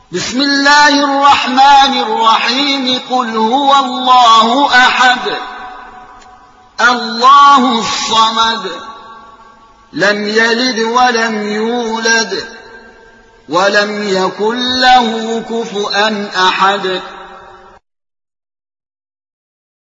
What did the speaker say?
بسم الله الرحمن الرحيم قل هو الله أحد الله الصمد لم يلد ولم يولد ولم يكن له كفؤا أحد